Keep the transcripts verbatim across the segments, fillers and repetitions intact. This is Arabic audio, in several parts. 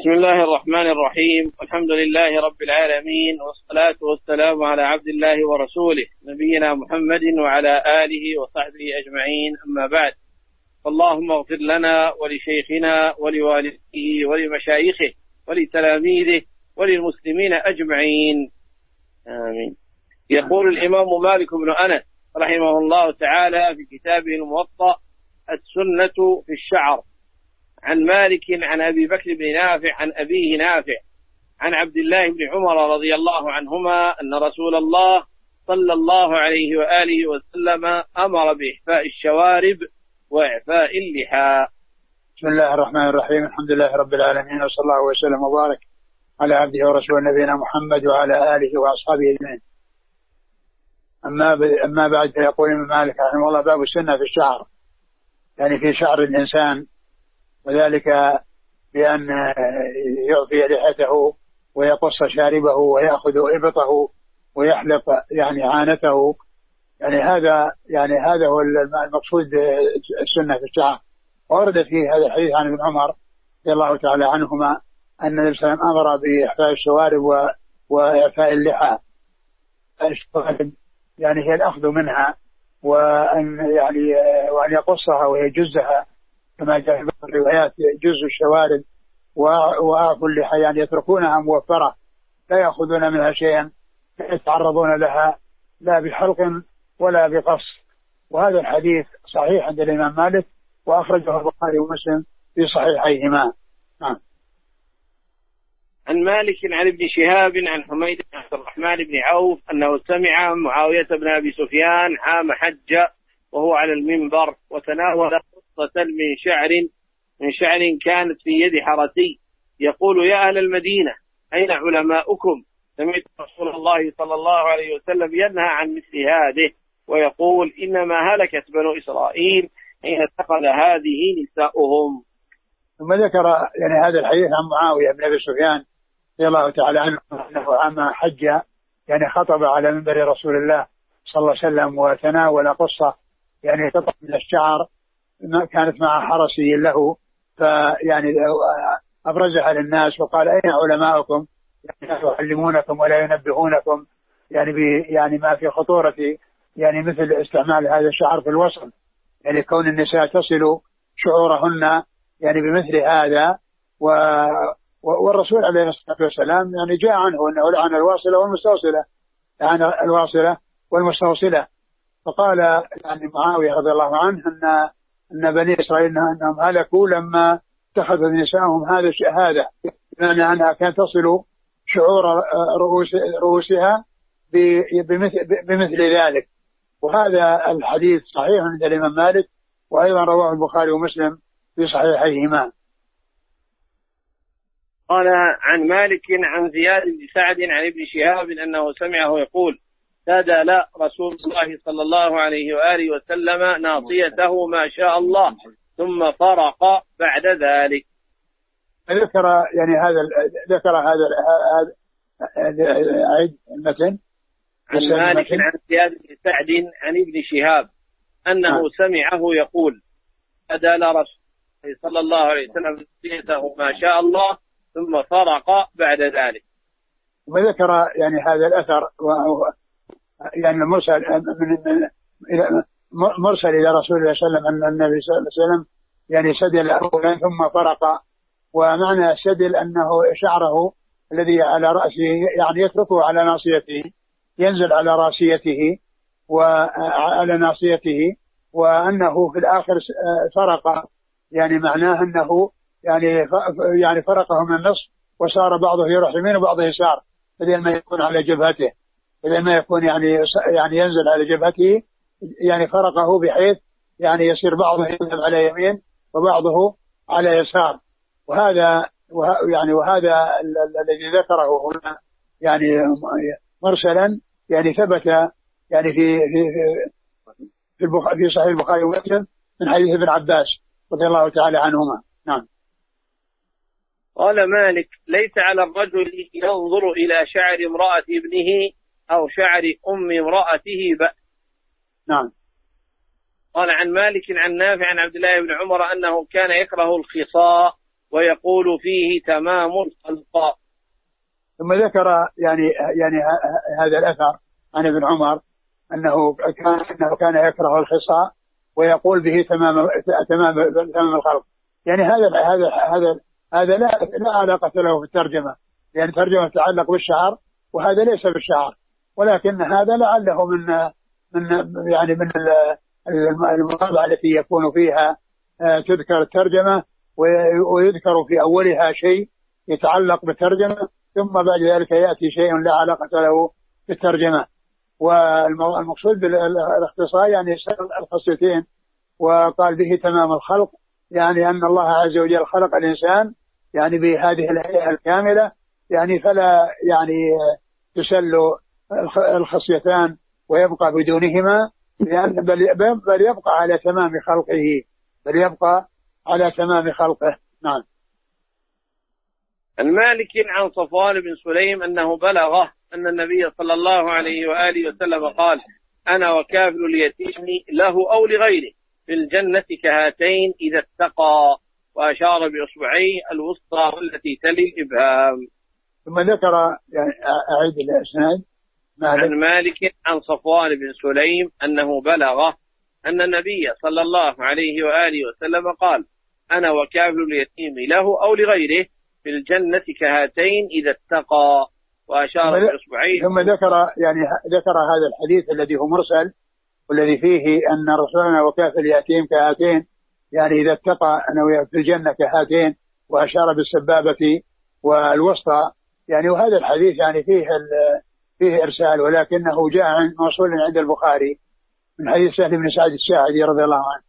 بسم الله الرحمن الرحيم، الحمد لله رب العالمين، والصلاة والسلام على عبد الله ورسوله نبينا محمد وعلى آله وصحبه أجمعين، أما بعد. اللهم اغفر لنا ولشيخنا ولوالده ولمشايخه ولتلاميذه وللمسلمين أجمعين، آمين. يقول الإمام مالك بن أنس رحمه الله تعالى في كتابه الموطأ: السنة في الشعر. عن مالك عن أبي بكر بن نافع عن أبيه نافع عن عبد الله بن عمر رضي الله عنهما أن رسول الله صلى الله عليه وآله وسلم أمر بإحفاء الشوارب وإعفاء اللحى. بسم الله الرحمن الرحيم، الحمد لله رب العالمين، وصلى الله وسلم وبارك على عبده ورسوله نبينا محمد وعلى آله وأصحابه أجمعين. أما أما بعد، فيقول الإمام مالك رحمه الله: باب السنة في الشعر، يعني في شعر الإنسان، وذلك بأن يعفي لحيته ويقص شاربه ويأخذ إبطه ويحلق يعني عانته، يعني هذا يعني هذا هو المقصود السنة في الشعر. ورد في هذا الحديث عن ابن عمر رضي الله تعالى عنهما أن النبي صلى الله عليه وسلم أمر بإحفاء الشوارب وإعفاء اللحى. الشوارب يعني هي الأخذ منها، وأن يعني وأن يقصها ويجزها، كما جاء في الروايات: جزء الشوارب وأعفوا اللحى، يعني يتركونها موفرة لا يأخذون منها شيئا، لا يتعرضون لها لا بحلق ولا بقص. وهذا الحديث صحيح عند الإمام مالك، وأخرجه البخاري ومسلم في صحيحيهما. نعم. عن مالك عن ابن شهاب عن حميد بن عبد الرحمن بن عوف أنه سمع معاوية بن أبي سفيان عام حج وهو على المنبر، وتناول قصة من شعر من شعر كانت في يد حرسي يقول: يا أهل المدينة، أين علماؤكم؟ سمعت رسول الله صلى الله عليه وسلم ينهى عن مثل هذه ويقول: إنما هلكت بنو إسرائيل حين اتخذ هذه نساؤهم. ثم ذكر يعني هذا الحديث عن معاوية بن أبي سفيان رضي الله تعالى عنه أنه عام حج يعني خطب على منبر رسول الله صلى الله عليه وسلم، وتناول قصة يعني قطعة من الشعر كانت مع حرسي له، فيعني أبرزها للناس وقال: أين علماؤكم؟ يعني يعلمونكم ولا ينبهونكم يعني يعني ما في خطورة يعني مثل استعمال هذا الشعر في الوصل، يعني كون النساء تصل شعورهن يعني بمثل هذا. و والرسول عليه الصلاة والسلام يعني جاء عنه أنه لعن الواصلة والمستوصلة، لعن الواصلة والمستوصلة. فقال يعني معاوية رضي الله عنه أن أن بني إسرائيل أنهم هلكوا لما اتخذت نساءهم هذا هذا بمعنى أنها كانت تصل شعور رؤوس رؤوسها بمثل, بمثل ذلك. وهذا الحديث صحيح عند الإمام مالك، وأيضا رواه البخاري ومسلم في صحيحيهما. قال عن مالك عن زياد بن سعد عن ابن شهاب أنه سمعه يقول: سدل رسول الله صلى الله عليه وآله وسلم ناصيته ما شاء الله ثم فرق بعد ذلك. ذكر يعني هذا ذكر هذا عيد المتن. عن مالك عن زياد بن سعد عن ابن شهاب أنه آه. سمعه يقول: سدل رسول الله صلى الله عليه وسلم ناصيته ما شاء الله ثم فرق بعد ذلك. وذكر يعني هذا الأثر يعني مرسل من مرسل إلى رسول الله صلى الله عليه وسلم أن النبي صلى الله عليه وسلم يعني سدل أولا ثم فرق. ومعنى السدل أنه شعره الذي على رأسه يعني يتركه على ناصيته، ينزل على راسيته وعلى ناصيته، وأنه في الآخر فرق، يعني معناه أنه يعني يعني فرقه من النصف وصار بعضه يروح يمين وبعضه يسار، بدل ما يكون على جبهته، بدل ما يكون يعني يعني ينزل على جبهته، يعني فرقه بحيث يعني يصير بعضه يذهب على يمين وبعضه على يسار. وهذا يعني وهذا الذي ذكره هنا يعني مرسلا يعني ثبت يعني في في في في صحيح البخاري ومسلم من حديث ابن عباس رضي الله تعالى عنهما. نعم. قال مالك: ليس على الرجل ينظر إلى شعر امرأة ابنه أو شعر أم امرأته بأس. نعم. قال عن مالك عن نافع عن عبد الله بن عمر أنه كان يكره الخصاء ويقول فيه تمام الخلق. ثم ذكر يعني يعني هذا الأثر عن ابن عمر أنه كان أنه كان يكره الخصاء ويقول به تمام تمام تمام الخلق. يعني هذا هذا هذا هذا لا لا علاقة له في الترجمة، لأن الترجمة تتعلق بالشعر وهذا ليس بالشعر، ولكن هذا لعله من من يعني من المواضع التي يكون فيها تذكر الترجمة ويذكر في أولها شيء يتعلق بالترجمة، ثم بعد ذلك يأتي شيء لا علاقة له بالترجمة. والمقصود بالاختصار يعني الخصيتين، وقال به تمام الخلق، يعني أن الله عز وجل خلق الإنسان يعني بهذه الهيئة الكاملة، يعني فلا يعني تسل الخصيتان ويبقى بدونهما، لأن بل يبقى على تمام خلقه بل يبقى على تمام خلقه. نعم. المالك عن صفوان بن سليم أنه بلغه أن النبي صلى الله عليه وآله وسلم قال: أنا وكافل اليتيم له أو لغيره في الجنة كهاتين إذا اتقى، وأشار بإصبعيه الوسطى والتي تلي الإبهام. ثم ذكر يعني أعيد الإسناد. عن مالك عن صفوان بن سليم أنه بلغه أن النبي صلى الله عليه وآله وسلم قال: أنا وكافل اليتيم له أو لغيره في الجنة كهاتين إذا اتقى، وأشار بإصبعيه. ثم ذكر يعني ذكر هذا الحديث الذي هو مرسل، والذي فيه أن رسولنا وكافل اليتيم كهاتين، يعني إذا اتقى أنه في الجنة كهاتين، وأشار بالسبابة والوسطى. يعني وهذا الحديث يعني فيه فيه إرسال، ولكنه جاء موصول عند البخاري من حديث سهل بن سعد الساعدي رضي الله عنه.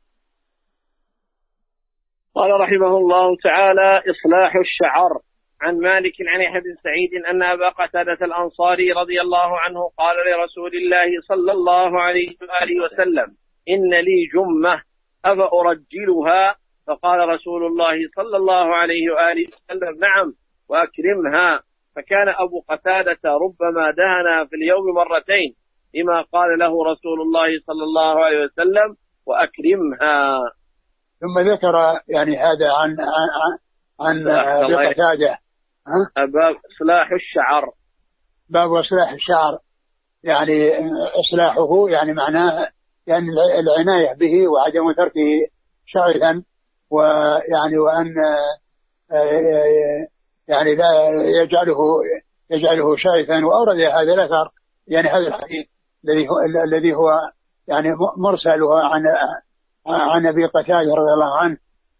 قال رحمه الله تعالى: إصلاح الشعر. عن مالك عن يحيى بن سعيد أن أبا قتادة الأنصاري رضي الله عنه قال لرسول الله صلى الله عليه وآله وسلم: إن لي جمة أفأرجلها؟ فقال رسول الله صلى الله عليه وآله وسلم: نعم وأكرمها. فكان أبو قتادة ربما دهن في اليوم مرتين لما قال له رسول الله صلى الله عليه وسلم: وأكرمها. ثم ذكر يعني هذا عن عن عن أبي قتادة باب إصلاح الشعر. باب إصلاح الشعر، يعني إصلاحه يعني معناه يعني العناية به وعدم تركه شعرا، ويعني وأن يعني لا يجعله يجعله شائفا. وأورد هذا الأثر يعني هذا الحديث الذي هو الذي هو يعني مرسل عن عن أبي قتادة رضي الله عنه،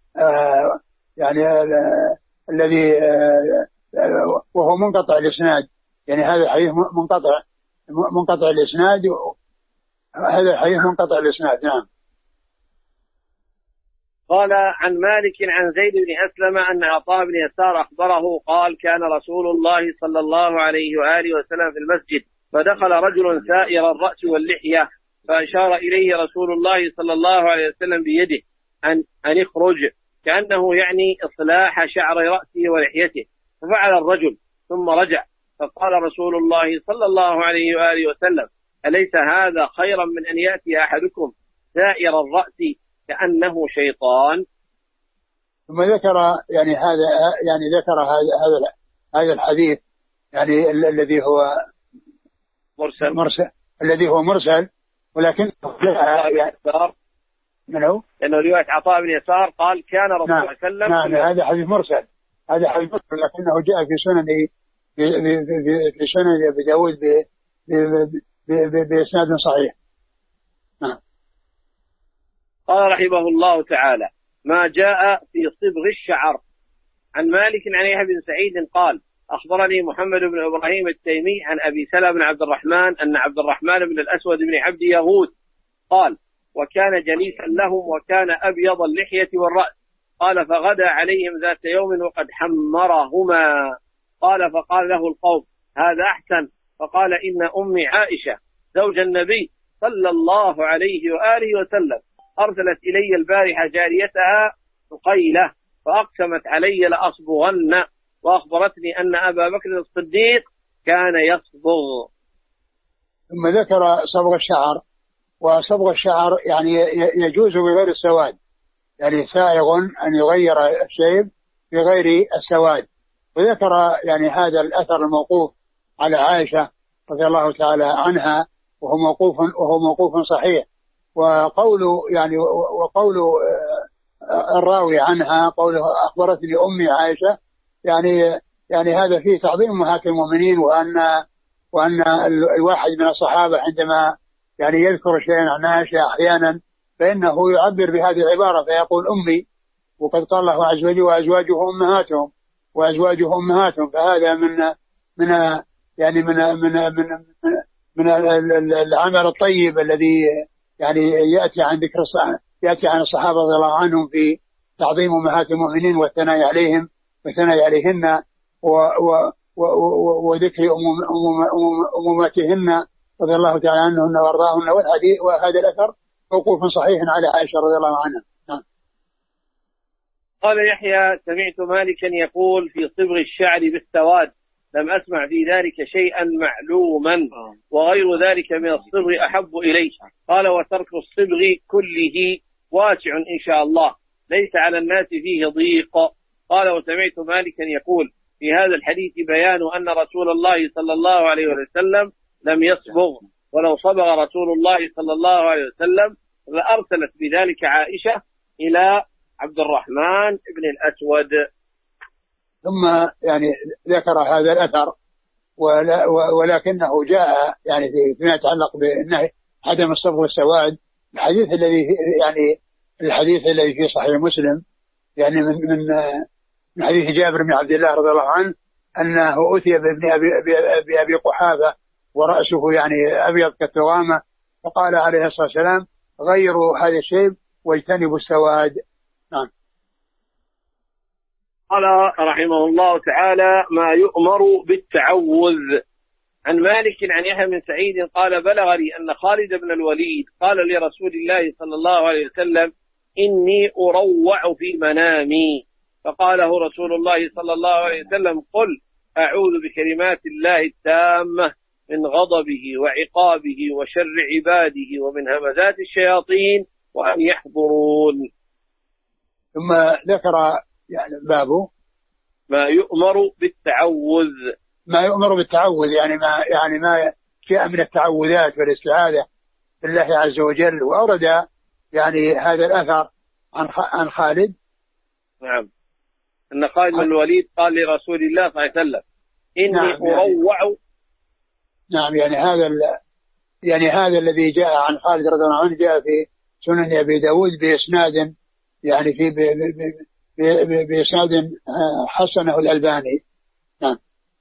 يعني الذي وهو منقطع الإسناد، يعني هذا الحديث منقطع منقطع الإسناد هذا الحديث منقطع الإسناد. نعم. قال عن مالك عن زيد بن أسلم أن عطاء بن يسار أخبره قال: كان رسول الله صلى الله عليه وآله وسلم في المسجد، فدخل رجل سائر الرأس واللحية، فأشار إليه رسول الله صلى الله عليه وسلم بيده أن أن اخرج، كأنه يعني إصلاح شعر رأسه ولحيته. ففعل الرجل ثم رجع، فقال رسول الله صلى الله عليه وآله وسلم: أليس هذا خيرا من أن يأتي أحدكم سائر الرأس كأنه شيطان؟ ثم ذكر يعني هذا يعني ذكر هذا هذا هذا الحديث يعني الذي هو مرسل, مرسل الذي هو مرسل ولكن يعني من هو؟ لأنه رواية عطاء بن يسار قال: كان رسول الله صلى الله عليه وسلم. نعم، هذا حديث مرسل هذا حديث مرسل لكنه جاء في سنن في سنن أبي داود بإسناد صحيح. نعم. قال رحمه الله تعالى: ما جاء في صبغ الشعر. عن مالك عن يحيى بن سعيد قال: أخبرني محمد بن إبراهيم التيمي عن أبي سلمة بن عبد الرحمن أن عبد الرحمن بن الأسود بن عبد يغوث قال: وكان جليسا لهم وكان أبيض اللحية والرأس. قال: فغدا عليهم ذات يوم وقد حمرهما. قال: فقال له القوم: هذا أحسن. فقال: إن أمي عائشة زوج النبي صلى الله عليه وآله وسلم أرسلت إلي البارحة جاريتها ثقيلة، فأقسمت علي لأصبغن، وأخبرتني أن أبا بكر الصديق كان يصبغ. ثم ذكر صبغ الشعر. وصبغ الشعر يعني يجوز بغير السواد، يعني سائغ أن يغير الشيب بغير السواد. وذكر يعني هذا الأثر الموقوف على عائشة رضي الله تعالى عنها، وهو موقوف وهو موقوف صحيح. وقول يعني وقول الراوي عنها قوله أخبرتني أمي عائشة، يعني يعني هذا فيه تعظيم أمهات المؤمنين، وأن وأن الواحد من الصحابة عندما يعني يذكر شيئا عن عائشة أحيانا فإنه يعبر بهذه العبارة فيقول أمي، وقد قال الله عز وجل وأزواجه أمهاتهم وأزواجه أمهاتهم. فهذا من من يعني من من من من, من العمل الطيب الذي يعني يأتي عن ذكر يأتي عن الصحابة رضي الله عنهم في تعظيم أمهات المؤمنين والثناء عليهم والثناء عليهن وذكر أموماتهن رضي الله تعالى عنهن وارضاهن. والحديث وهذا الأثر موقوف صحيح على عائشة رضي الله عنها. نعم. قال يحيى: سمعت مالكا يقول في صبغ الشعر بالسواد، لم أسمع في ذلك شيئا معلوما، وغير ذلك من الصبغ أحب إليه. قال: وترك الصبغ كله واسع إن شاء الله، ليس على الناس فيه ضيق. قال: وسمعت مالكا يقول في هذا الحديث بيان أن رسول الله صلى الله عليه وسلم لم يصبغ، ولو صبغ رسول الله صلى الله عليه وسلم لأرسلت بذلك عائشة إلى عبد الرحمن بن الأسود. ثم يعني ذكر هذا الأثر ولا ولكنه جاء يعني فيما يتعلق بالنهي عدم الصبغ والسواد الحديث الذي يعني الحديث الذي في صحيح مسلم، يعني من من من حديث جابر بن عبد الله رضي الله عنه أنه أتي بابن أبي, أبي, أبي قحافة ورأسه يعني أبيض كالتغامة، فقال عليه الصلاة والسلام: غيروا هذا الشيب واجتنبوا السواد. نعم. قال رحمه الله تعالى: ما يؤمر بالتعوذ. عن مالك عن يحيى بن سعيد قال: بلغ لي أن خالد بن الوليد قال لرسول الله صلى الله عليه وسلم: إني أروع في منامي، فقاله رسول الله صلى الله عليه وسلم: قل أعوذ بكلمات الله التامة من غضبه وعقابه وشر عباده ومن همزات الشياطين وأن يحضرون. ثم ذكر يعني بابه ما يؤمر بالتعوذ. ما يؤمر بالتعوذ يعني ما يعني ما جاء من التعوذات والاستعاذة بالله عز وجل. وأورد يعني هذا الأثر عن عن خالد. نعم. أن خالد بن الوليد قال لرسول الله صلى الله عليه وسلم: إني نعم أروع. يعني نعم يعني هذا يعني هذا الذي جاء عن خالد رضي الله عنه جاء في سنن أبي داود بإسناد يعني في بإسناد حسنه الألباني. نعم.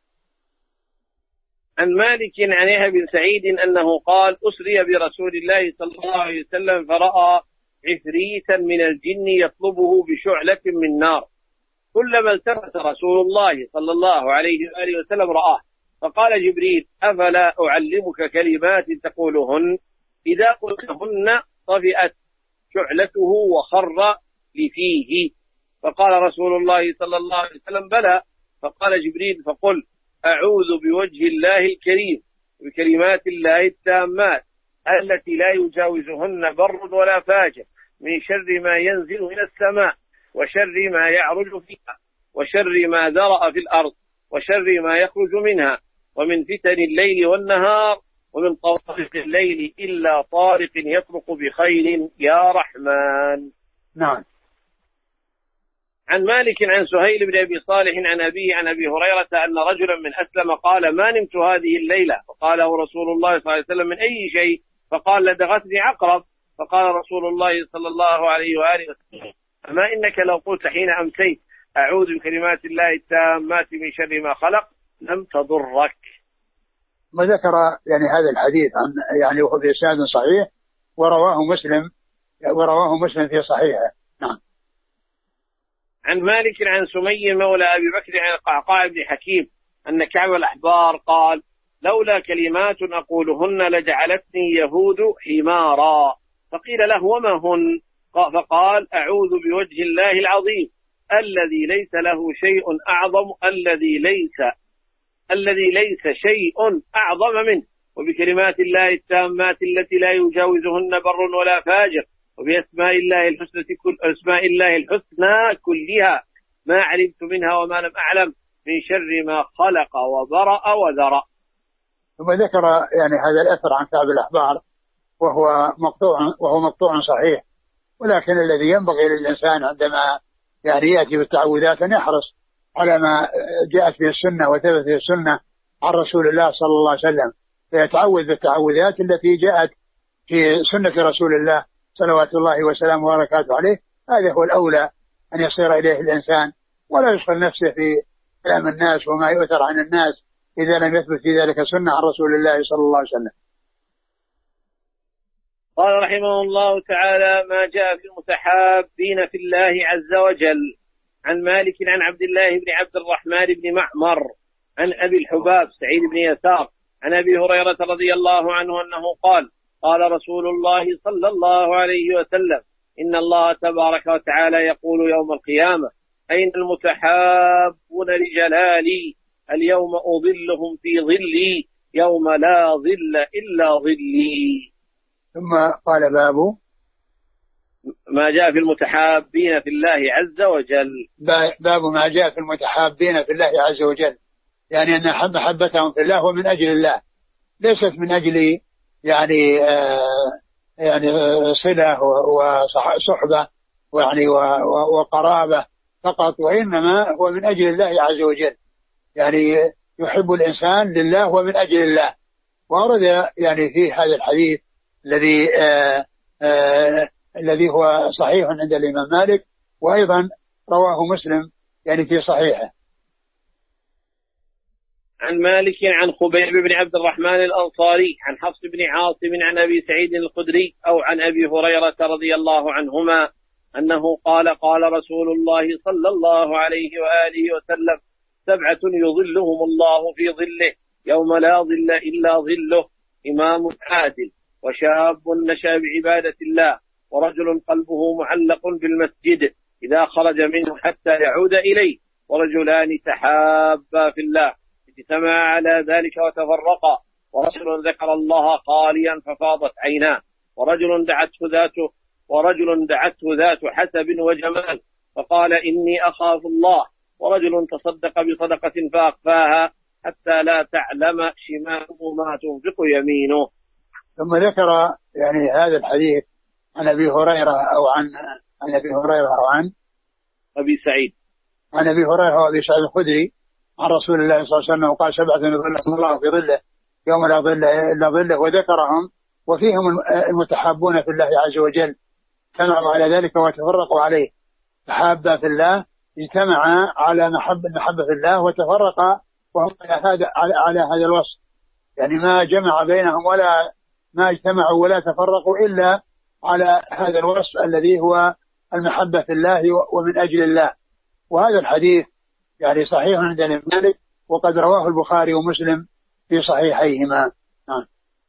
عن مالك عن يحيى بن سعيد أنه قال: أسري برسول الله صلى الله عليه وسلم فرأى عفريتا من الجن يطلبه بشعلة من نار، كلما التفت رسول الله صلى الله عليه وآله وسلم رآه، فقال جبريل: أفلا أعلمك كلمات تقولهن إذا قلتهن طفئت شعلته وخر لفيه؟ فقال رسول الله صلى الله عليه وسلم: بلى. فقال جبريل: فقل أعوذ بوجه الله الكريم بكلمات الله التامات التي لا يجاوزهن بر ولا فاجر من شر ما ينزل من السماء وشر ما يعرج فيها وشر ما ذرأ في الأرض وشر ما يخرج منها ومن فتن الليل والنهار ومن طوارق الليل إلا طارق يطرق بخير يا رحمن. نعم. عن مالك عن سهيل بن أبي صالح عن أبيه عن أبي هريرة أن رجلا من أسلم قال: ما نمت هذه الليلة، فقاله رسول الله صلى الله عليه وسلم: من أي شيء؟ فقال: لدغتني عقرب. فقال رسول الله صلى الله عليه وآله وسلم: أما إنك لو قلت حين أمسيت أعوذ بكلمات الله التامات من شر ما خلق لم تضرك. ما ذكر يعني هذا الحديث عن يعني وهو بإسناد صحيح، ورواه مسلم ورواه مسلم في صحيحه. نعم. عن مالك عن سمي مولى أبي بكر عن القعقاع بن حكيم أن كعب الأحبار قال: لولا كلمات أقولهن لجعلتني يهود حمارا. فقيل له: وما هن؟ فقال: أعوذ بوجه الله العظيم الذي ليس له شيء أعظم الذي ليس الذي ليس شيء أعظم منه، وبكلمات الله التامات التي لا يجاوزهن بر ولا فاجر، وبأسماء الله الحسنى كل أسماء الله الحسنى كلها ما علمت منها وما لم أعلم من شر ما خلق وبرأ وذرأ. ثم ذكر يعني هذا الأثر عن كعب الأحبار وهو مقطوع وهو مقطوع صحيح، ولكن الذي ينبغي للإنسان عندما يعني يأتي بالتعوذات أن يحرص على ما جاءت به السنة وثبت به السنة عن رسول الله صلى الله عليه وسلم، فيتعوذ بالتعوذات التي جاءت في سنة رسول الله صلوات الله وسلامه وبركاته عليه. هذا هو الأولى أن يصير إليه الإنسان، ولا يشغل نفسه في كلام الناس وما يؤثر عن الناس إذا لم يثبت في ذلك سنة عن رسول الله صلى الله عليه وسلم. قال رحمه الله تعالى: ما جاء في المتحابين في الله عز وجل. عن مالك عن عبد الله بن عبد الرحمن بن معمر عن أبي الحباب سعيد بن يسار عن أبي هريرة رضي الله عنه أنه قال: قال رسول الله صلى الله عليه وسلم: إن الله تبارك وتعالى يقول يوم القيامة: أين المتحابون لجلالي؟ اليوم أظلهم في ظلي يوم لا ظل إلا ظلي. ثم قال: باب ما جاء في المتحابين في الله عز وجل. باب ما جاء في المتحابين في الله عز وجل، يعني أن حب محبتهم في الله ومن أجل الله، ليست من أجل يعني آه يعني صلة وصحبة ويعني وقرابة فقط، وإنما هو من أجل الله عز وجل، يعني يحب الإنسان لله ومن أجل الله. ورد يعني في هذا الحديث الذي آه آه الذي هو صحيح عند الإمام مالك، وأيضا رواه مسلم يعني في صحيحه. عن مالك عن خبيب بن عبد الرحمن الأنصاري عن حفص بن عاصم عن أبي سعيد الخدري أو عن أبي هريرة رضي الله عنهما أنه قال: قال رسول الله صلى الله عليه وآله وسلم: سبعة يظلهم الله في ظله يوم لا ظل إلا ظله: إمام عادل، وشاب نشأ بعبادة الله، ورجل قلبه معلق بالمسجد إذا خرج منه حتى يعود إليه، ورجلان تحابا في الله اجتمعا على ذلك وتفرقا، ورجل ذكر الله خاليا ففاضت عيناه، ورجل دعته ذاته ورجل دعته ذات حسب وجمال فقال: إني أخاف الله، ورجل تصدق بصدقة فأخفاها حتى لا تعلم شماله ما تنفق يمينه. ثم ذكر يعني هذا الحديث عن أبي هريرة أو عن عن أبي هريرة أو عن أبي سعيد عن أبي هريرة وأبي سعيد الخدري عن رسول الله صلى الله عليه وسلم قال: سبعة يظلهم الله في ظله يوم لا ظل إلا ظله، وذكرهم وفيهم المتحابون في الله عز وجل، اجتمعوا على ذلك وتفرقوا عليه. تحابا في الله اجتمعا على محبة محبة في الله، وتفرقا وهم على هذا على هذا الوصف، يعني ما جمع بينهم ولا ما اجتمعوا ولا تفرقوا إلا على هذا الوصف الذي هو المحبة في الله ومن أجل الله. وهذا الحديث يعني صحيح عند الإمام مالك، وقد رواه البخاري ومسلم في صحيحيهما. آه.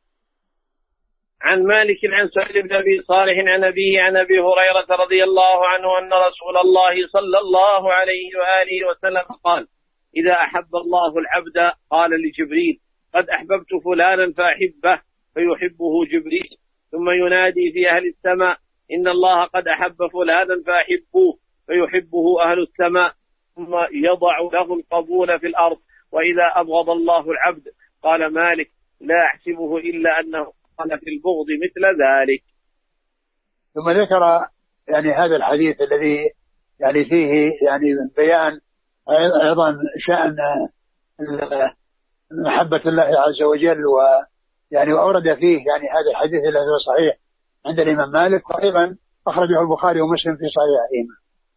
عن مالك عن سهل بن أبي صالح عن أبيه عن أبي هريرة رضي الله عنه أن رسول الله صلى الله عليه وآله وسلم قال: إذا أحب الله العبد قال لجبريل: قد أحببت فلانا فأحبه، فيحبه جبريل، ثم ينادي في أهل السماء: إن الله قد أحب فلانا فأحبوه، فيحبه أهل السماء، ثم يضع له القبول في الأرض. وإذا أبغض الله العبد قال مالك: لا أحسبه إلا أنه قال في البغض مثل ذلك. ثم ذكر يعني هذا الحديث الذي يعني فيه يعني بيان أيضا شأن محبة الله عز وجل، ويعني وأورد فيه يعني هذا الحديث الذي هو صحيح عند الإمام مالك، وأيضا أخرجه البخاري ومسلم في صحيحهما.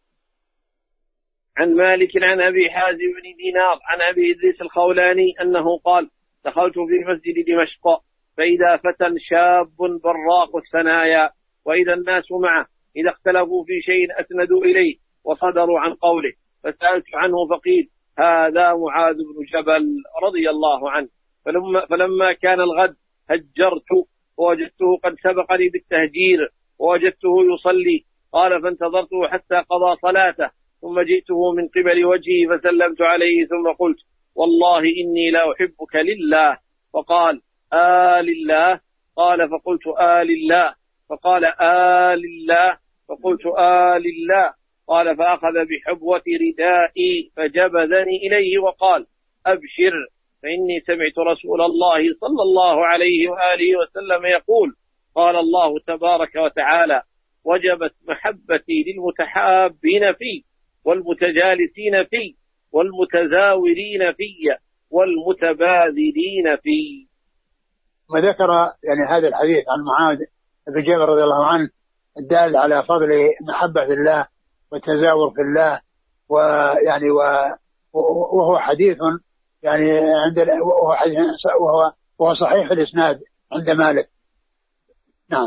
عن مالك عن أبي حازم بن دينار عن أبي إدريس الخولاني أنه قال: دخلت في مسجد دمشق فإذا فتى شاب براق الثنايا، وإذا الناس معه إذا اختلفوا في شيء أسندوا إليه وصدروا عن قوله، فسألت عنه فقيل: هذا معاذ بن جبل رضي الله عنه. فلما, فلما كان الغد هجرت ووجدته قد سبقني بالتهجير ووجدته يصلي، قال: فانتظرته حتى قضى صلاته، ثم جئته من قبل وجهه فسلمت عليه، ثم قلت: والله إني لا أحبك لله. فقال: آه لله؟ قال: فقلت: آه لله. فقال: آه لله؟ فقلت: آه لله. قال فأخذ بحبوة ردائي فجبذني إليه وقال أبشر فإني سمعت رسول الله صلى الله عليه وآله وسلم يقول قال الله تبارك وتعالى وجبت محبتي للمتحابين في والمتجالسين في والمتزاورين في والمتباذلين في. وذكر يعني هذا الحديث عن معاذ بن جبل رضي الله عنه الدال على فضل محبة الله والتزاور في الله، ويعني وهو حديث يعني عند وهو, حديث وهو, وهو صحيح الإسناد عند مالك. نعم.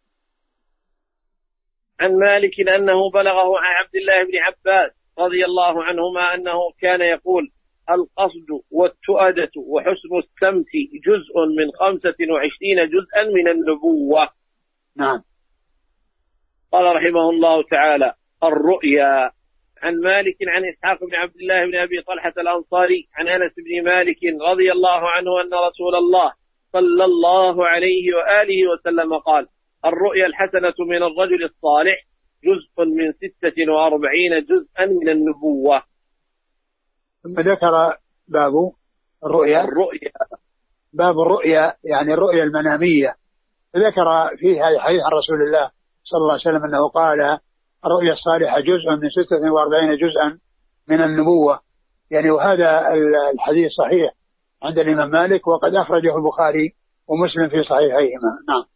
عن مالك أنه بلغه عن عبد الله بن عباس رضي الله عنهما أنه كان يقول القصد والتؤدة وحسن السمت جزء من خمسة وعشرين جزءا من النبوة. نعم. قال رحمه الله تعالى الرؤيا. عن مالك عن إسحاق بن عبد الله بن أبي طلحة الأنصاري عن أنس بن مالك رضي الله عنه أن رسول الله صلى الله عليه وآله وسلم قال الرؤيا الحسنة من الرجل الصالح جزء من ستة وأربعين جزءا من النبوة. ثم ذكر باب الرؤيا الرؤيا باب الرؤيا يعني الرؤيا المنامية. ذكر فيه هذا الحديث عن رسول الله صلى الله عليه وسلم أنه قال الرؤيا الصالحة جزء من ستة وأربعين جزءا من النبوة، يعني وهذا الحديث صحيح عند الإمام مالك وقد أخرجه البخاري ومسلم في صحيحيهما. نعم.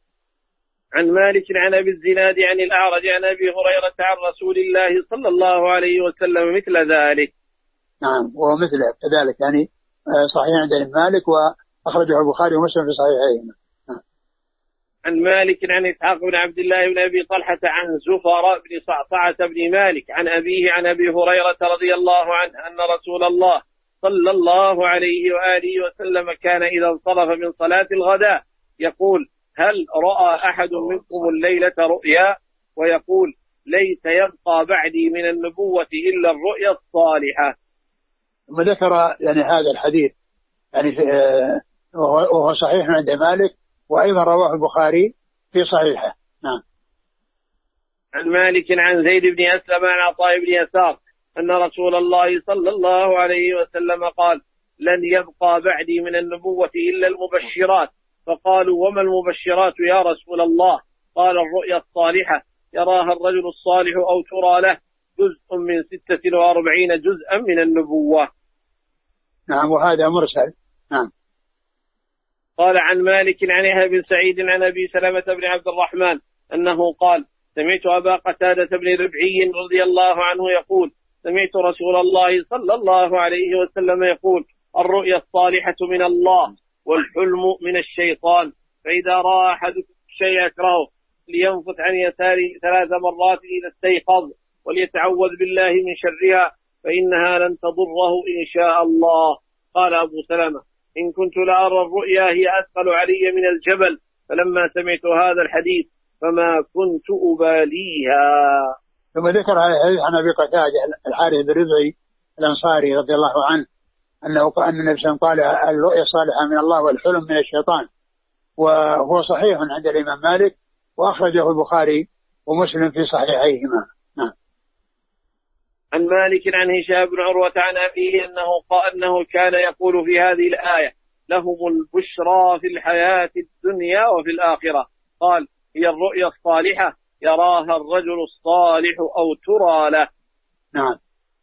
عن مالك عن أبي الزناد عن الأعرج عن أبي هريرة عن رسول الله صلى الله عليه وسلم مثل ذلك. نعم ومثله كذلك يعني صحيح عند الإمام مالك وأخرجه البخاري ومسلم في صحيحيهما. نعم. عن مالك عن إسحاق بن عبد الله بن أبي طلحة عن زفر بن صعصعة بن مالك عن أبيه عن أبي هريرة رضي الله عنه أن رسول الله صلى الله عليه وآله وسلم كان إذا انصرف من صلاة الغداء يقول هل رأى أحد منكم الليلة رؤيا؟ ويقول ليس يبقى بعدي من النبوة إلا الرؤيا الصالحة. ثم ذكر يعني هذا الحديث يعني وهو صحيح عند مالك وأيضا رواه البخاري في صحيحه. نعم. عن مالك عن زيد بن أسلم عن عطاء بن يسار أن رسول الله صلى الله عليه وسلم قال لن يبقى بعدي من النبوة إلا المبشرات. فقالوا وما المبشرات يا رسول الله؟ قال الرؤيا الصالحة يراها الرجل الصالح أو ترى له جزء من ستة وأربعين جزءا من النبوة. نعم وهذا مرسل. نعم. قال عن مالك عن يحيى بن سعيد عن أبي سلمة بن عبد الرحمن أنه قال سمعت أبا قتادة بن ربعي رضي الله عنه يقول سمعت رسول الله صلى الله عليه وسلم يقول الرؤيا الصالحة من الله والحلم من الشيطان، فإذا رأى أحدكم شيء يكرهه لينفث عن يساره ثلاث مرات إذا استيقظ وليتعوذ بالله من شرها فإنها لن تضره إن شاء الله. قال أبو سلمة إن كنت لأرى الرؤيا هي أثقل علي من الجبل، فلما سمعت هذا الحديث فما كنت أباليها. ثم ذكر هذا عن أبي قتادة الحارث بن ربعي الأنصاري رضي الله عنه أنه قال أن النبي قال الرؤيا الصالحة من الله والحلم من الشيطان، وهو صحيح عند الإمام مالك وأخرجه البخاري ومسلم في صحيحيهما. نعم. عن مالك عن هشام بن عروة عن أبيه أنه قال أنه كان يقول في هذه الآية لهم البشرى في الحياة الدنيا وفي الآخرة. قال هي الرؤيا الصالحة يراها الرجل الصالح أو ترى له. نعم.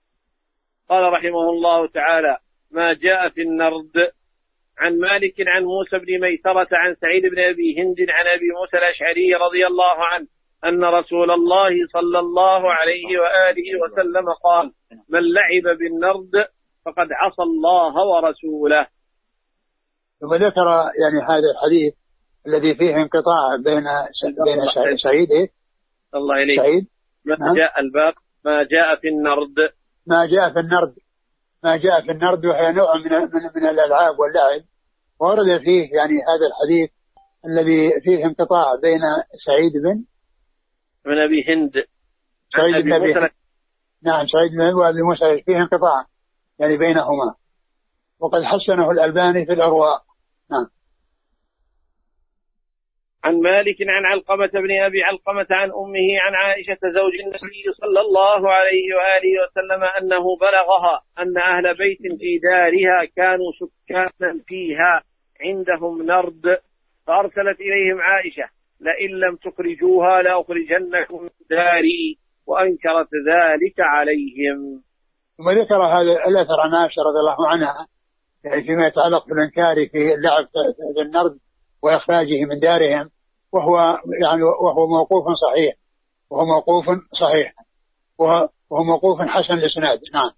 قال رحمه الله تعالى ما جاء في النرد. عن مالك عن موسى بن ميسرة عن سعيد بن أبي هند عن أبي موسى الأشعري رضي الله عنه أن رسول الله صلى الله عليه وآله وسلم قال من لعب بالنرد فقد عصى الله ورسوله. ثم ذكر يعني هذا الحديث الذي فيه انقطاع بين بين سعيد إيه؟ الله إليك سعيد ما نعم. جاء الباب ما جاء في النرد ما جاء في النرد ما جاء في النرد وهي نوع من من, من الألعاب واللعب، ورد فيه يعني هذا الحديث الذي فيه انقطاع بين سعيد بن من أبي هند سعيد بن أبي هند. نعم سعيد بن أبي موسى فيه انقطاع يعني بينهما، وقد حسنه الألباني في الأرواء. نعم. عن مالك عن علقمة بن أبي علقمة عن أمه عن عائشة زوج النبي صلى الله عليه وآله وسلم أنه بلغها أن أهل بيت في دارها كانوا سكانا فيها عندهم نرد، فأرسلت إليهم عائشة: لئن لم تخرجوها لأخرجنكم من داري، وأنكرت ذلك عليهم. ثم ذكر هذا الأثر عن عائشة رضي الله عنها يعني فيما يتعلق بالإنكار في اللعب في النرد وإخراجه من دارهم، وهو يعني وهو موقوف صحيح وهو موقوف صحيح وهو موقوف حسن الإسناد. نعم.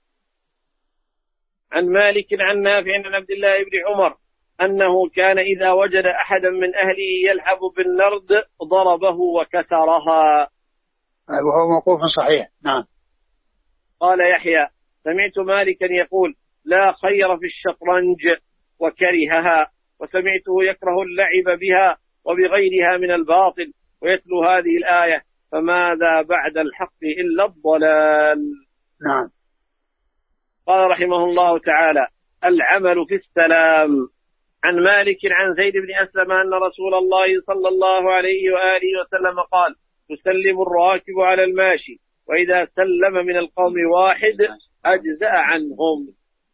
عن مالك عن نافع عن عبد الله بن عمر أنه كان إذا وجد أحدا من أهله يلعب بالنرد ضربه وكسرها، وهو موقوف صحيح. نعم. قال يحيى: سمعت مالكا يقول: لا خير في الشطرنج، وكرهها، وسمعته يكره اللعب بها وبغيرها من الباطل، ويتلو هذه الآية: فماذا بعد الحق إلا الضلال. نعم. قال رحمه الله تعالى: العمل في السلام. عن مالك عن زيد بن أسلم أن رسول الله صلى الله عليه وآله وسلم قال: يسلم الراكب على الماشي، وإذا سلم من القوم واحد أجزأ عنهم.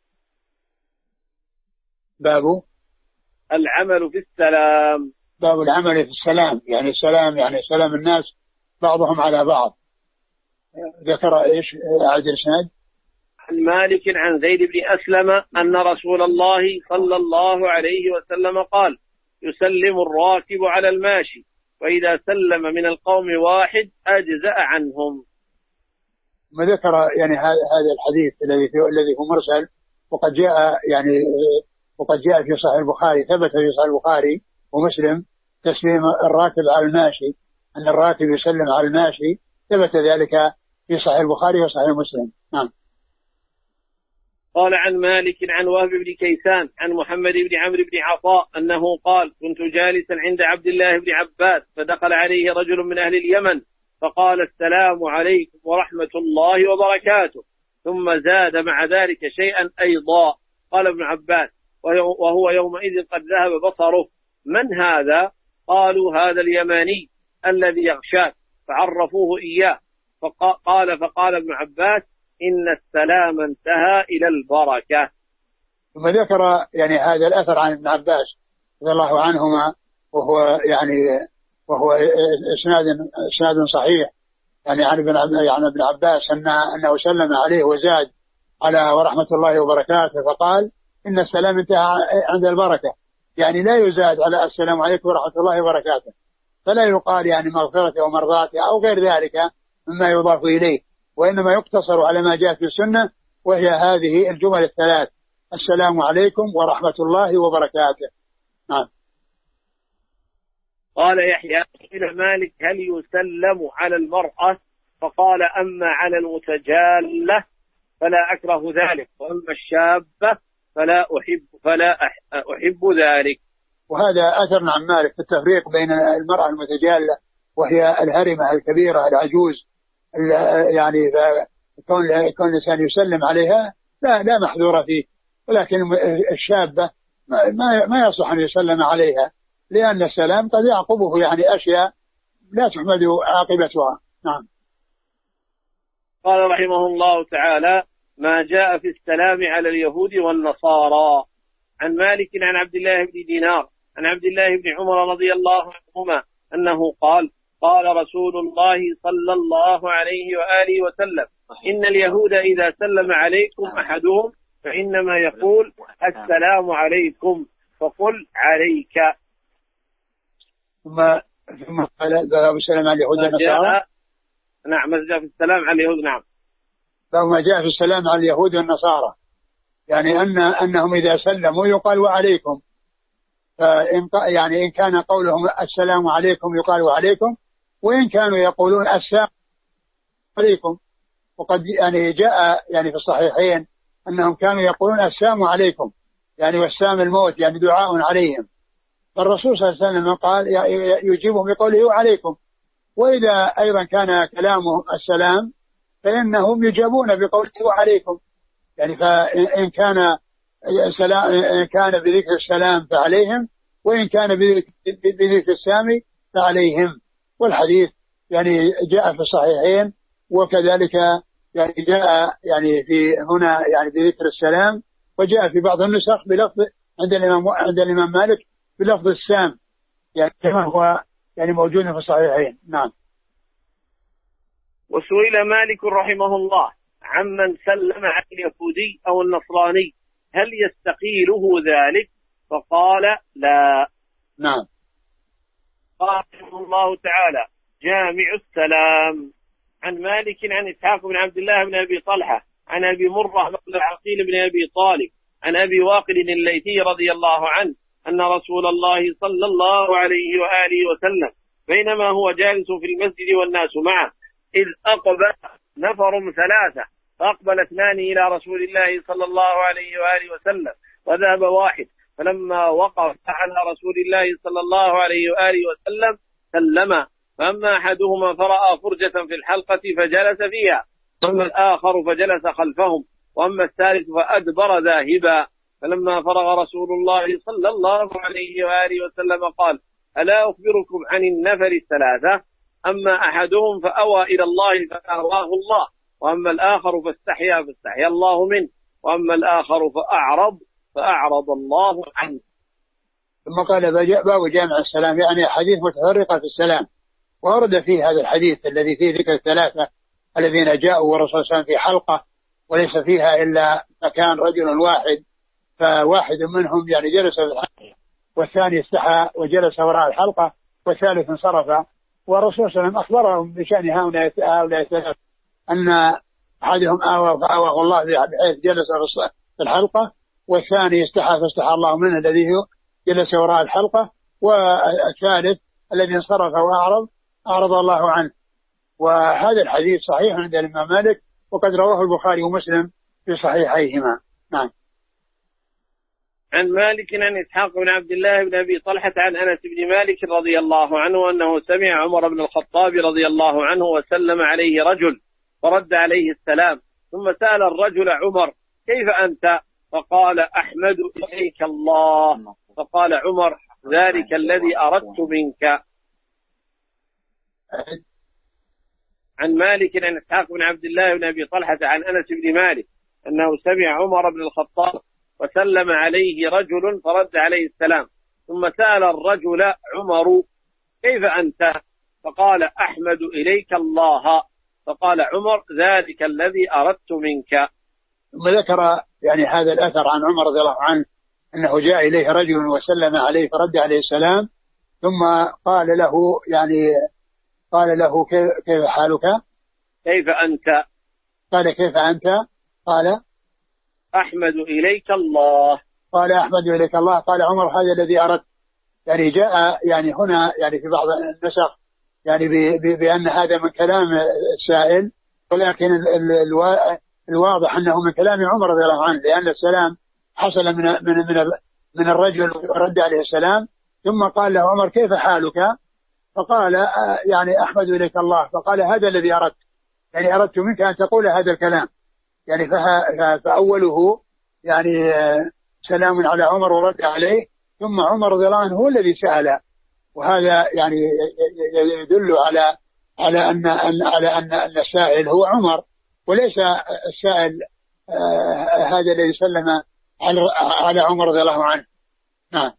باب العمل في السلام. باب العمل في السلام، يعني السلام يعني سلام الناس بعضهم على بعض. ذكر ايش عاد الاسناد؟ عن مالك عن زيد بن أسلم أن رسول الله صلى الله عليه وسلم قال: يسلم الراكب على الماشي، وإذا سلم من القوم واحد أجزأ عنهم. ما ذكر يعني هذا الحديث الذي الذي هو مرسل، وقد جاء يعني وقد جاء في صحيح البخاري، ثبت في صحيح البخاري ومسلم تسليم الراكب على الماشي، أن الراكب يسلم على الماشي، ثبت ذلك في صحيح البخاري وصحيح مسلم. نعم. قال عن مالك عن وهب بن كيسان عن محمد بن عمرو بن عطاء أنه قال: كنت جالسا عند عبد الله بن عباس، فدخل عليه رجل من أهل اليمن فقال: السلام عليكم ورحمة الله وبركاته، ثم زاد مع ذلك شيئا أيضا. قال ابن عباس وهو يومئذ قد ذهب بصره: من هذا؟ قالوا: هذا اليماني الذي يغشاك. فعرفوه إياه، فقال فقال ابن عباس: إن السلام انتهى إلى البركة. ثم ذكر يعني هذا الأثر عن ابن عباس رضي الله عنهما، وهو يعني وهو إسناد إسناد صحيح، يعني عن ابن يعني ابن عباس أن أنه سلم عليه وزاد على ورحمة الله وبركاته، فقال: إن السلام انتهى عند البركة، يعني لا يزاد على السلام عليكم ورحمة الله وبركاته، فلا يقال يعني مغفرة ومرضاته أو غير ذلك مما يضاف إليه، وإنما يقتصر على ما جاء في السنة، وهي هذه الجمل الثلاث: السلام عليكم ورحمة الله وبركاته. نعم. قال يحيى: إلى مالك: هل يسلم على المرأة؟ فقال: أما على المتجالة فلا أكره ذلك، وأما الشابة فلا أحب فلا أحب ذلك. وهذا أثر عن مالك في التفريق بين المرأة المتجالة وهي الهرمة الكبيرة العجوز، يعني كون كون الإنسان يسلم عليها لا لا محذور فيه، ولكن الشابة ما ما يصح أن يسلم عليها، لأن السلام قد يعقبه يعني أشياء لا تحمد عاقبتها. نعم. قال رحمه الله تعالى: ما جاء في السلام على اليهود والنصارى. عن مالك عن عبد الله بن دينار عن عبد الله بن عمر رضي الله عنهما أنه قال: قال رسول الله صلى الله عليه وآله وسلم: إن اليهود إذا سلم عليكم أحدهم فإنما يقول: السلام عليكم، فقل عليك. ثم ثم قال: باب السلام على اليهود والنصارى. نعم. ما جاء في السلام على اليهود. نعم. باب ما جاء في السلام على اليهود والنصارى، يعني أن أنهم إذا سلموا يقال وعليكم، فإن يعني إن كان قولهم السلام عليكم يقال وعليكم، وإن كانوا يقولون السلام عليكم. وقد يعني جاء يعني في الصحيحين أنهم كانوا يقولون السلام عليكم، يعني والسلام الموت، يعني دعاء عليهم، فالرسول صلى الله عليه وسلم قال يجيبهم بقوله وعليكم. وإذا أيضا كان كلامهم السلام فإنهم يجابون بقوله وعليكم، يعني فإن كان سلام إن كان بذكر السلام فعليهم، وإن كان بذكر السامي فعليهم. والحديث يعني جاء في الصحيحين، وكذلك يعني جاء يعني في هنا يعني بذكر السلام، وجاء في بعض النسخ بلفظ عند الإمام عند الإمام مالك بلفظ السام، يعني كما هو يعني موجود في الصحيحين. نعم. وسئل مالك رحمه الله عمن سلم على اليهودي أو النصراني هل يستقيله ذلك؟ فقال لا. نعم. قال رحمه الله تعالى جامع السلام. عن مالك عن إسحاق بن عبد الله بن أبي طلحة عن أبي مرة مولى عقيل بن أبي طالب عن أبي واقد الليثي رضي الله عنه أن رسول الله صلى الله عليه وآله وسلم بينما هو جالس في المسجد والناس معه إذ أقبل نفر ثلاثة، فأقبل اثنان إلى رسول الله صلى الله عليه وآله وسلم وذهب واحد، فلما وقف على رسول الله صلى الله عليه وآله وسلم سلم، فأما أحدهما فرأى فرجة في الحلقة فجلس فيها، ثم الآخر فجلس خلفهم، وأما الثالث فأدبر ذاهبا. فلما فرغ رسول الله صلى الله عليه وآله وسلم قال ألا أخبركم عن النفر الثلاثة؟ أما أحدهم فأوى إلى الله فأواه الله، وأما الآخر فاستحيا فاستحيا الله منه، وأما الآخر فأعرض فأعرض الله عنه. ثم قال باب جامع السلام، يعني حديث متفرقة في السلام، وورد فيه هذا الحديث الذي فيه ذكر الثلاثة الذين جاءوا والرسول صلى الله عليه وسلم في حلقة وليس فيها إلا مكان رجل واحد، فواحد منهم يعني جلس في الحلقة، والثاني استحى وجلس وراء الحلقة، والثالث انصرف. والرسول صلى الله عليه وسلم أخبرهم بشأن هؤلاء الثلاثة أن أحدهم آوى فآواه الله بحيث جلس في الحلقة، والثاني استحى فاستحى الله منه الذي جلس وراء الحلقة، والثالث الذي انصرف وأعرض أعرض الله عنه. وهذا الحديث صحيح عند الإمام مالك، وقد رواه البخاري ومسلم في صحيحيهما. نعم. عن مالك عن إسحاق بن عبد الله بن أبي طلحة عن أنس بن مالك رضي الله عنه أنه سمع عمر بن الخطاب رضي الله عنه وسلم عليه رجل فرد عليه السلام، ثم سأل الرجل عمر كيف أنت؟ فقال أحمد إليك الله. فقال عمر ذلك الذي أردت منك. عن مالك عن إسحاق بن عبد الله بن أبي طلحة عن أنس بن مالك أنه سمع عمر بن الخطاب وسلم عليه رجل فرد عليه السلام، ثم سأل الرجل عمر كيف أنت؟ فقال أحمد إليك الله. فقال عمر ذلك الذي أردت منك. ثم ذكر يعني هذا الأثر عن عمر رضي الله عنه أنه جاء إليه رجل وسلم عليه فرد عليه السلام، ثم قال له يعني قال له كيف حالك؟ كيف أنت؟ قال كيف أنت؟ قال أحمد إليك الله. قال أحمد إليك الله. قال عمر هذا الذي أردت. يعني جاء يعني هنا يعني في بعض النسخ يعني بأن هذا من كلام السائل، ولكن الواضح أنه من كلام عمر رضي الله عنه، لأن السلام حصل من من من من الرجل ورد عليه السلام، ثم قال له عمر كيف حالك؟ فقال يعني أحمد إليك الله. فقال هذا الذي أردت، يعني أردت منك أن تقول هذا الكلام. يعني فأوله يعني سلام على عمر ورد عليه، ثم عمر رضي الله عنه هو الذي سأل، وهذا يعني يدل على على أن على أن السائل هو عمر وليس السائل هذا الذي سلم على عمر رضي الله عنه. نعم.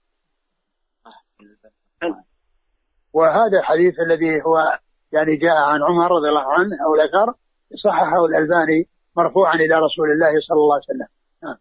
وهذا الحديث الذي هو يعني جاء عن عمر رضي الله عنه أو الأثر صححه الألباني مرفوعا إلى رسول الله صلى الله عليه وسلم. نعم.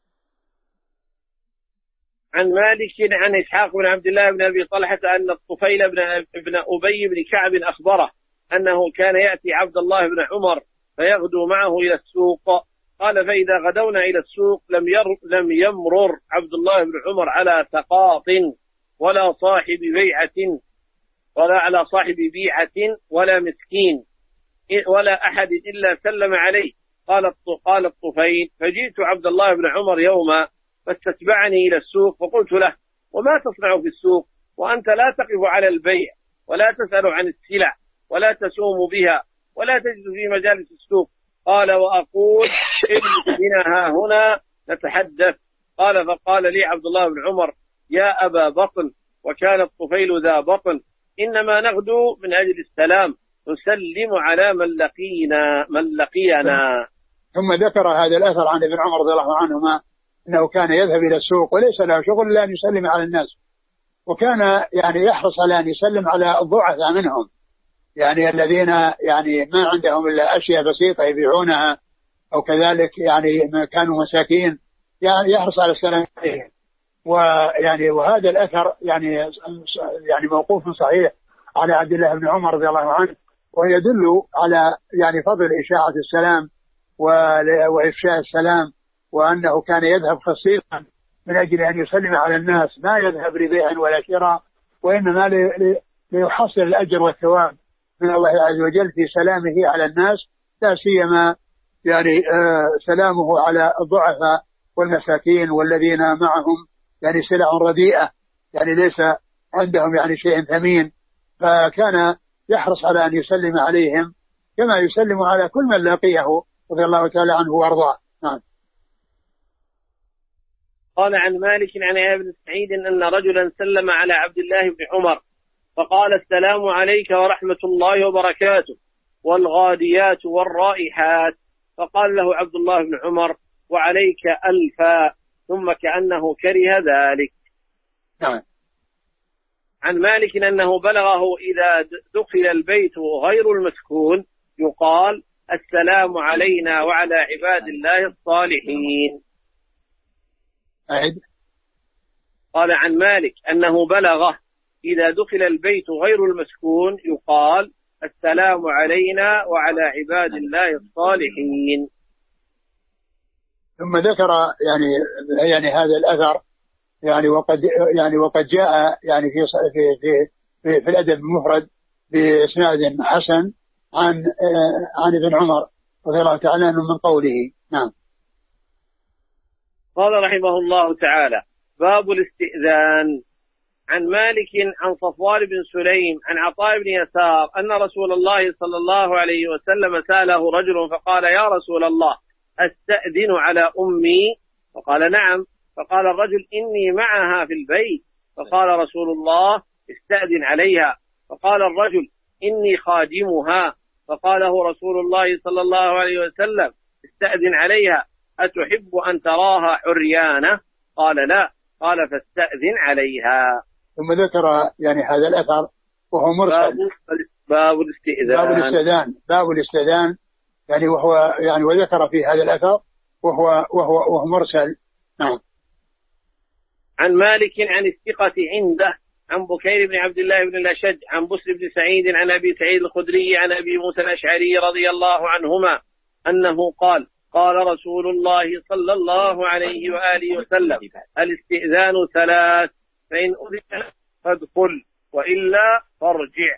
عن مالك عن إسحاق بن عبد الله بن أبي طلحة أن الطفيل بن ابن أبي بن كعب أخبره أنه كان يأتي عبد الله بن عمر فيغدو معه إلى السوق. قال فإذا غدونا إلى السوق لم لم يمرر عبد الله بن عمر على سقاط ولا صاحب بيعة ولا على صاحب بيعة ولا مسكين ولا أحد إلا سلم عليه. قال قال الطفيل فجئت عبد الله بن عمر يوما فاستتبعني إلى السوق، فقلت له وما تصنع في السوق وأنت لا تقف على البيع ولا تسأل عن السلع ولا تسوم بها ولا تجد في مجالس السوق؟ قال وأقول إن بنا ها هنا نتحدث. قال فقال لي عبد الله بن عمر يا أبا بطن، وكان الطفيل ذا بطن، إنما نغدو من أجل السلام، نسلم على من لقينا من لقينا. ثم ذكر هذا الأثر عن ابن عمر رضي الله عنهما أنه كان يذهب إلى السوق وليس له شغل إلا أن يسلم على الناس، وكان يعني يحرص على أن يسلم على الضعفاء منهم، يعني الذين يعني ما عندهم إلا أشياء بسيطة يبيعونها أو كذلك يعني كانوا مساكين، يعني يحرص على السلام عليهم. ويعني وهذا الأثر يعني يعني موقوف صحيح على عبد الله بن عمر رضي الله عنه، ويدل على يعني فضل إشاعة السلام وإفشاء السلام، وأنه كان يذهب خصيصا من أجل أن يسلم على الناس، ما يذهب لبيع ولا شراء، وإنما ليحصل الأجر والثواب من الله عز وجل في سلامه على الناس، لا سيما يعني آه سلامه على الضعفاء والمساكين والذين معهم يعني سلع رديئة، يعني ليس عندهم يعني شيء ثمين، فكان يحرص على أن يسلم عليهم كما يسلم على كل من لقيه رضي الله تعالى عنه وارضاه. نعم. قال عن مالك عن ابن سعيد أن رجلا سلم على عبد الله بن عمر فقال السلام عليك ورحمة الله وبركاته والغاديات والرائحات، فقال له عبد الله بن عمر وعليك ألفا، ثم كأنه كره ذلك. نعم. عن مالك أنه بلغه إذا دخل البيت غير المسكون يقال السلام علينا وعلى عباد الله الصالحين. أعد. قال عن مالك أنه بلغه إذا دخل البيت غير المسكون يقال السلام علينا وعلى عباد الله الصالحين. ثم ذكر يعني يعني هذا الأثر يعني وقد يعني وقد جاء يعني في في في في, في الأدب المفرد بإسناد حسن عن عن ابن عمر رضي الله تعالى عنه من قوله. نعم. قال رحمه الله تعالى باب الاستئذان. عن مالك عن صفوان بن سليم عن عطاء بن يسار أن رسول الله صلى الله عليه وسلم سأله رجل فقال يا رسول الله أستأذن على أمي؟ فقال نعم. فقال الرجل إني معها في البيت. فقال رسول الله استأذن عليها. فقال الرجل إني خادمها. فقاله رسول الله صلى الله عليه وسلم استأذن عليها، أتحب أن تراها عريانة؟ قال لا. قال فاستأذن عليها. ثم ذكر يعني هذا الأثر وهو مرسل. باب الاستئذان. باب الاستئذان باب الاستئذان يعني وهو يعني وذكر في هذا الأثر وهو وهو وهو مرسل. نعم. عن مالك عن الثقة عنده عن بكير بن عبد الله بن الأشج عن بسر بن سعيد عن أبي سعيد الخدري عن أبي موسى الأشعري رضي الله عنهما أنه قال قال رسول الله صلى الله عليه وآله وسلم الاستئذان ثلاث، فإن أذن فادخل وإلا فارجع.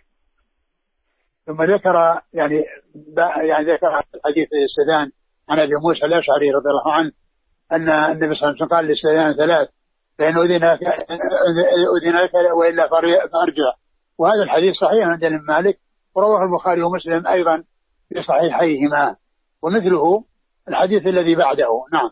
ثم ذكر يعني يعني ذكر حديث الاستئذان عن أبي موسى الأشعري رضي الله عنه أن النبي صلى الله عليه وسلم قال الاستئذان ثلاث، فإن أذن أذن لك وإلا فارجع. وهذا الحديث صحيح عند الإمام مالك، ورواه البخاري ومسلم أيضا في صحيحيهما، ومثله الحديث الذي بعده. نعم.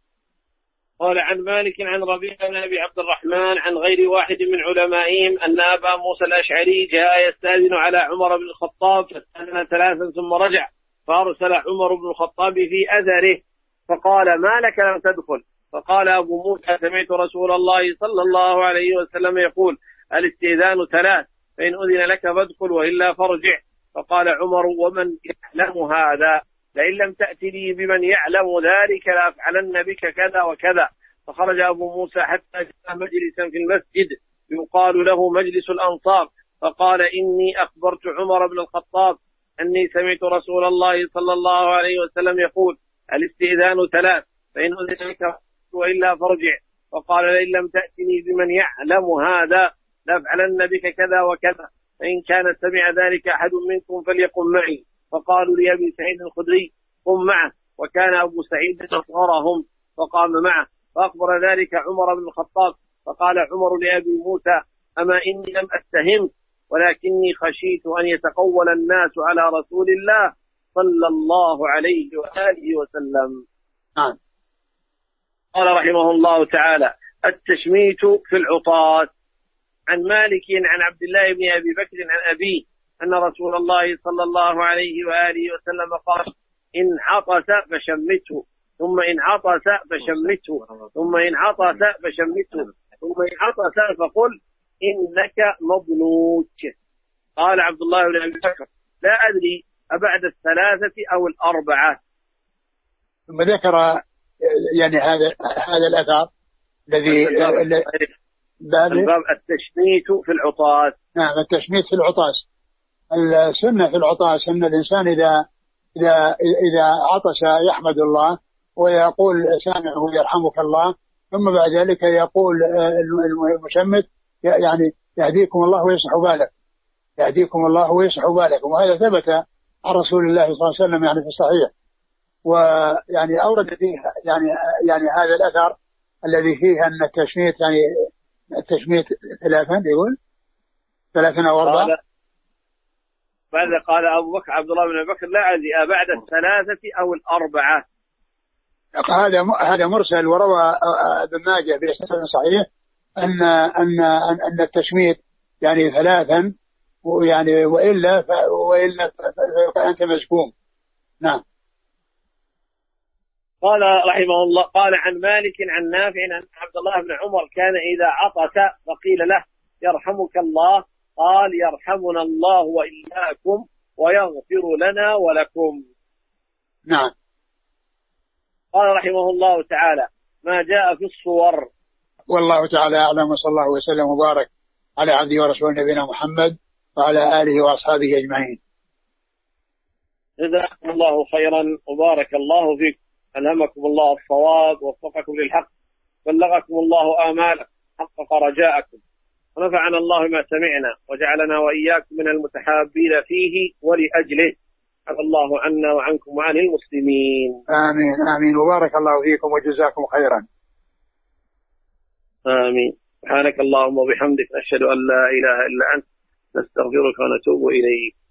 قال عن مالك عن ربيع بن أبي عبد الرحمن عن غير واحد من علمائهم أن أبا موسى الأشعري جاء يستأذن على عمر بن الخطاب فاستأذن ثلاثا ثم رجع، فأرسل عمر بن الخطاب في أثره فقال ما لك لم تدخل؟ فقال أبو موسى سمعت رسول الله صلى الله عليه وسلم يقول الاستئذان ثلاث، فإن أذن لك فادخل وإلا فارجع. فقال عمر ومن يعلم هذا؟ لئن لم تأتي لي بمن يعلم ذلك لأفعلن بك كذا وكذا. فخرج أبو موسى حتى جاء مجلسا في المسجد يقال له مجلس الأنصار، فقال إني أخبرت عمر بن الخطاب أني سمعت رسول الله صلى الله عليه وسلم يقول الاستئذان ثلاث، فإن أذن لك وإلا فارجع. فقال لئن لم تأتني بمن يعلم هذا لأفعلن بك كذا وكذا، فإن كان سمع ذلك أحد منكم فليقم معي. فقالوا لأبي سعيد الخدري قم معه، وكان أبو سعيد أصغرهم فقام معه، فأخبر ذلك عمر بن الخطاب. فقال عمر لأبي موسى أما إني لم أستهم ولكني خشيت أن يتقول الناس على رسول الله صلى الله عليه وآله وسلم. نعم. قال رحمه الله تعالى التشميت في العطاس. عن مالك عن عبد الله بن أبي بكر عن أبيه أن رسول الله صلى الله عليه وآله وسلم قال: إن عطس فشمته، ثم إن عطس فشمته، ثم إن عطس فشمته، ثم إن عطس فقل إنك مضنوك. قال عبد الله بن أبي بكر: لا أدري أبعد الثلاثة أو الأربعة. ثم ذكر يعني هذا هذا الأثر الذي الباب التشميت في العطاس. نعم، التشميت في العطاس. السنة في العطاس أن الإنسان إذا إذا إذا عطس يحمد الله ويقول سامعه يرحمك الله، ثم بعد ذلك يقول المشمت يعني يهديكم الله ويصلح بالك، يهديكم الله ويصلح بالكم. وهذا ثبت عن رسول الله صلى الله عليه وسلم يعني في الصحيح. ويعني أورد فيه يعني يعني هذا الأثر الذي فيه أن التشميت يعني التشميت ثلاثا، يقول ثلاثا أو أربعة. ماذا قال أبو بكر عبد الله بن أبي بكر: لا أدري أبعد الثلاثة أو الأربعة. هذا هذا مرسل، وروى ابن ماجه بإسناد صحيح أن أن أن التشميت يعني ثلاثا، ويعني وإلا وإلا فأنت مسكوم. نعم. قال رحمه الله: قال عن مالك عن نافع عن عبد الله بن عمر كان إذا عطس فقيل له: يرحمك الله، قال: يرحمنا الله وإياكم ويغفر لنا ولكم. نعم. قال رحمه الله تعالى: ما جاء في الصور. والله تعالى أعلم، وصلى الله وسلم وبارك على عبده ورسوله نبينا محمد وعلى آله وأصحابه أجمعين. جزاكم الله خيرا وبارك الله فيكم، ألهمكم الله الصواب ووفقكم للحق، بلغكم الله آمالكم، حقق رجاءكم، ونفعنا الله ما سمعنا، وجعلنا وإياكم من المتحابين فيه ولأجله. عفى الله عنا وعنكم وعن المسلمين. آمين آمين، وبارك الله فيكم وجزاكم خيرا. آمين. سبحانك اللهم وبحمدك، نشهد أن لا إله إلا أنت، نستغفرك ونتوب إليك.